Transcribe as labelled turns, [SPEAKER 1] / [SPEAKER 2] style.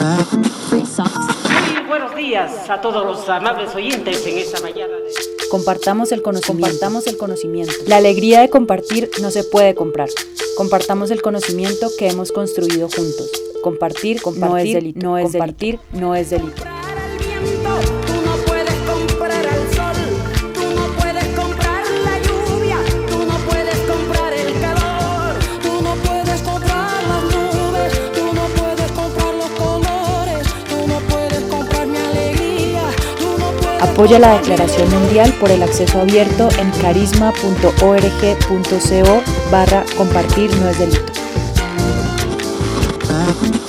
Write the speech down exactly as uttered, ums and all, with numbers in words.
[SPEAKER 1] Muy buenos días a todos los amables oyentes en esta mañana. De...
[SPEAKER 2] Compartamos el conocimiento. Compartamos el conocimiento. La alegría de compartir no se puede comprar. Compartamos el conocimiento que hemos construido juntos. Compartir, compartir no es delito. No es compartir delito. No es delito. Apoya la Declaración Mundial por el Acceso Abierto en carisma punto org punto co barra compartir no es delito.